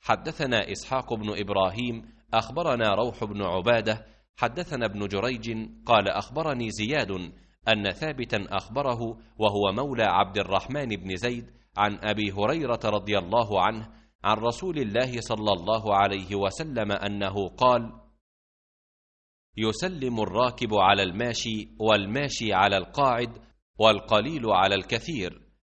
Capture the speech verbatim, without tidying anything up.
حدثنا إسحاق بن إبراهيم أخبرنا روح بن عبادة حدثنا ابن جريج قال أخبرني زياد أن ثابتا أخبره وهو مولى عبد الرحمن بن زيد عن أبي هريرة رضي الله عنه عن رسول الله صلى الله عليه وسلم أنه قال: يسلم الراكب على الماشي والماشي على القاعد والقليل على الكثير،